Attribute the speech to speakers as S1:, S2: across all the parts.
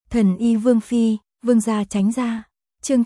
S1: Thần y Vương Phi, Vương gia tránh ra. Chương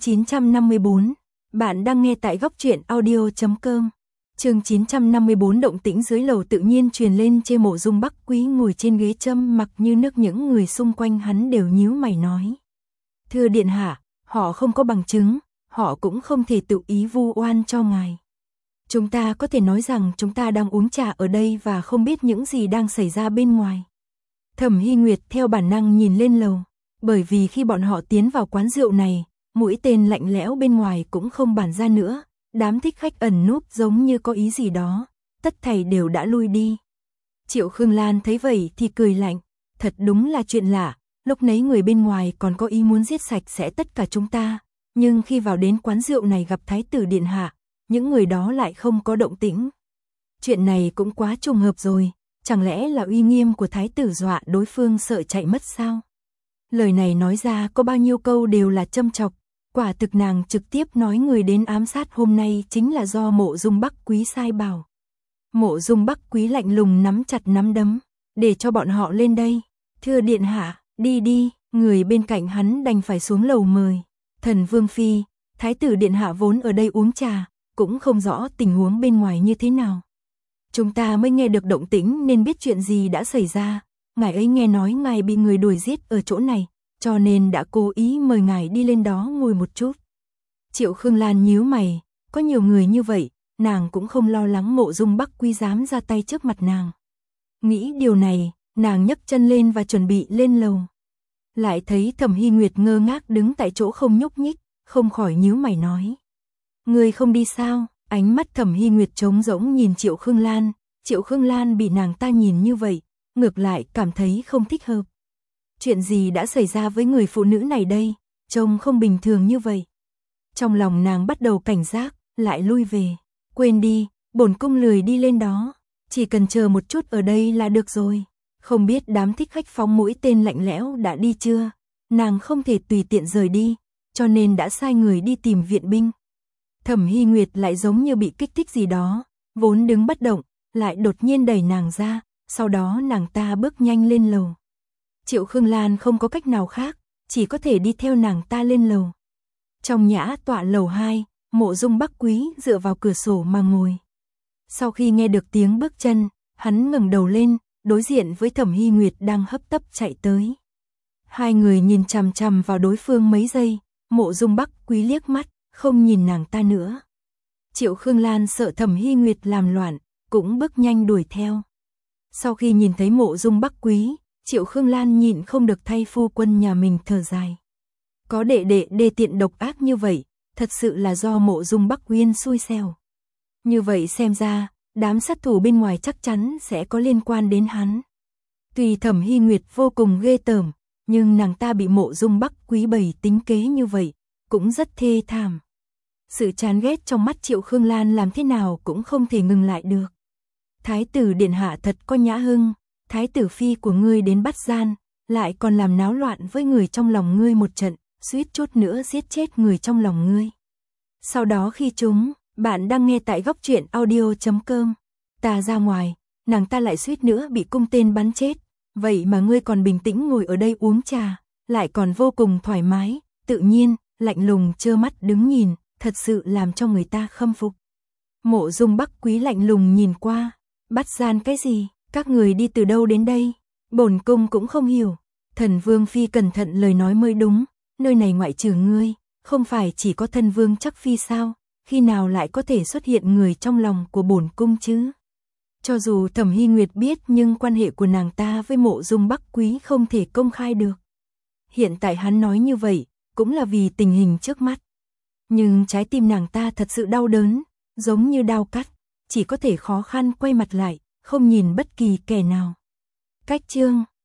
S1: 954. Bạn đang nghe tại góc truyện audio.com. Chương 954. Động tĩnh dưới lầu tự nhiên truyền lên. Chê Mộ Dung Bắc Quý ngồi trên ghế châm mặc như nước, những người xung quanh hắn đều nhíu mày nói: "Thưa điện hạ, họ không có bằng chứng, họ cũng không thể tự ý vu oan cho ngài. Chúng ta có thể nói rằng chúng ta đang uống trà ở đây và không biết những gì đang xảy ra bên ngoài." Thẩm Hy Nguyệt theo bản năng nhìn lên lầu, bởi vì khi bọn họ tiến vào quán rượu này, mũi tên lạnh lẽo bên ngoài cũng không bản ra nữa, đám thích khách ẩn núp giống như có ý gì đó, tất thảy đều đã lui đi. Triệu Khương Lan thấy vậy thì cười lạnh, thật đúng là chuyện lạ, lúc nấy người bên ngoài còn có ý muốn giết sạch sẽ tất cả chúng ta, nhưng khi vào đến quán rượu này gặp Thái tử điện hạ, những người đó lại không có động tĩnh. Chuyện này cũng quá trùng hợp rồi, chẳng lẽ là uy nghiêm của Thái tử dọa đối phương sợ chạy mất sao? Lời này nói ra có bao nhiêu câu đều là châm chọc, quả thực nàng trực tiếp nói người đến ám sát hôm nay chính là do Mộ Dung Bắc Quý sai bảo. Mộ Dung Bắc Quý lạnh lùng nắm chặt nắm đấm, để cho bọn họ lên đây. Thưa điện hạ, đi đi, người bên cạnh hắn đành phải xuống lầu mời. Thần Vương Phi, Thái tử điện hạ vốn ở đây uống trà, cũng không rõ tình huống bên ngoài như thế nào. Chúng ta mới nghe được động tĩnh nên biết chuyện gì đã xảy ra. Ngài ấy nghe nói ngài bị người đuổi giết ở chỗ này, cho nên đã cố ý mời ngài đi lên đó ngồi một chút. Triệu Khương Lan nhíu mày, có nhiều người như vậy, nàng cũng không lo lắng Mộ Dung Bắc Quý dám ra tay trước mặt nàng. Nghĩ điều này, nàng nhấc chân lên và chuẩn bị lên lầu. Lại thấy Thẩm Hy Nguyệt ngơ ngác đứng tại chỗ không nhúc nhích, không khỏi nhíu mày nói: "Ngươi không đi sao?" Ánh mắt Thẩm Hy Nguyệt trống rỗng nhìn Triệu Khương Lan, Triệu Khương Lan bị nàng ta nhìn như vậy, ngược lại cảm thấy không thích hợp. Chuyện gì đã xảy ra với người phụ nữ này đây, trông không bình thường như vậy. Trong lòng nàng bắt đầu cảnh giác, lại lui về. Quên đi, bổn cung lười đi lên đó, chỉ cần chờ một chút ở đây là được rồi. Không biết đám thích khách phóng mũi tên lạnh lẽo đã đi chưa? Nàng không thể tùy tiện rời đi, cho nên đã sai người đi tìm viện binh. Thẩm Hy Nguyệt lại giống như bị kích thích gì đó, vốn đứng bất động, lại đột nhiên đẩy nàng ra, sau đó nàng ta bước nhanh lên lầu. Triệu Khương Lan không có cách nào khác, chỉ có thể đi theo nàng ta lên lầu. Trong nhã tọa lầu 2, Mộ Dung Bắc Quý dựa vào cửa sổ mà ngồi. Sau khi nghe được tiếng bước chân, hắn ngẩng đầu lên, đối diện với Thẩm Hy Nguyệt đang hấp tấp chạy tới. Hai người nhìn chằm chằm vào đối phương mấy giây, Mộ Dung Bắc Quý liếc mắt, không nhìn nàng ta nữa. Triệu Khương Lan sợ Thẩm Hy Nguyệt làm loạn, cũng bước nhanh đuổi theo. Sau khi nhìn thấy Mộ Dung Bắc Quý, Triệu Khương Lan nhịn không được thay phu quân nhà mình thở dài. Có đệ đệ đê tiện độc ác như vậy, thật sự là do Mộ Dung Bắc Uyên xui xẻo. Như vậy xem ra, đám sát thủ bên ngoài chắc chắn sẽ có liên quan đến hắn. Tuy Thẩm Hy Nguyệt vô cùng ghê tởm, nhưng nàng ta bị Mộ Dung Bắc Quý bày tính kế như vậy, cũng rất thê thảm. Sự chán ghét trong mắt Triệu Khương Lan làm thế nào cũng không thể ngừng lại được. Thái tử điện hạ thật có nhã hưng, Thái tử phi của ngươi đến bắt gian, lại còn làm náo loạn với người trong lòng ngươi một trận, suýt chút nữa giết chết người trong lòng ngươi. Sau đó khi bạn đang nghe tại góc truyện audio.com, ta ra ngoài, nàng ta lại suýt nữa bị cung tên bắn chết, vậy mà ngươi còn bình tĩnh ngồi ở đây uống trà, lại còn vô cùng thoải mái, tự nhiên, lạnh lùng trơ mắt đứng nhìn, thật sự làm cho người ta khâm phục. Mộ Dung Bắc Quý lạnh lùng nhìn qua, bắt gian cái gì, các người đi từ đâu đến đây, bổn cung cũng không hiểu. Thần Vương Phi cẩn thận lời nói mới đúng, nơi này ngoại trừ ngươi, không phải chỉ có thân vương chắc phi sao, khi nào lại có thể xuất hiện người trong lòng của bổn cung chứ? Cho dù Thẩm Hy Nguyệt biết nhưng quan hệ của nàng ta với Mộ Dung Bắc Quý không thể công khai được. Hiện tại hắn nói như vậy, cũng là vì tình hình trước mắt. Nhưng trái tim nàng ta thật sự đau đớn, giống như đao cắt, chỉ có thể khó khăn quay mặt lại, không nhìn bất kỳ kẻ nào. Cách chương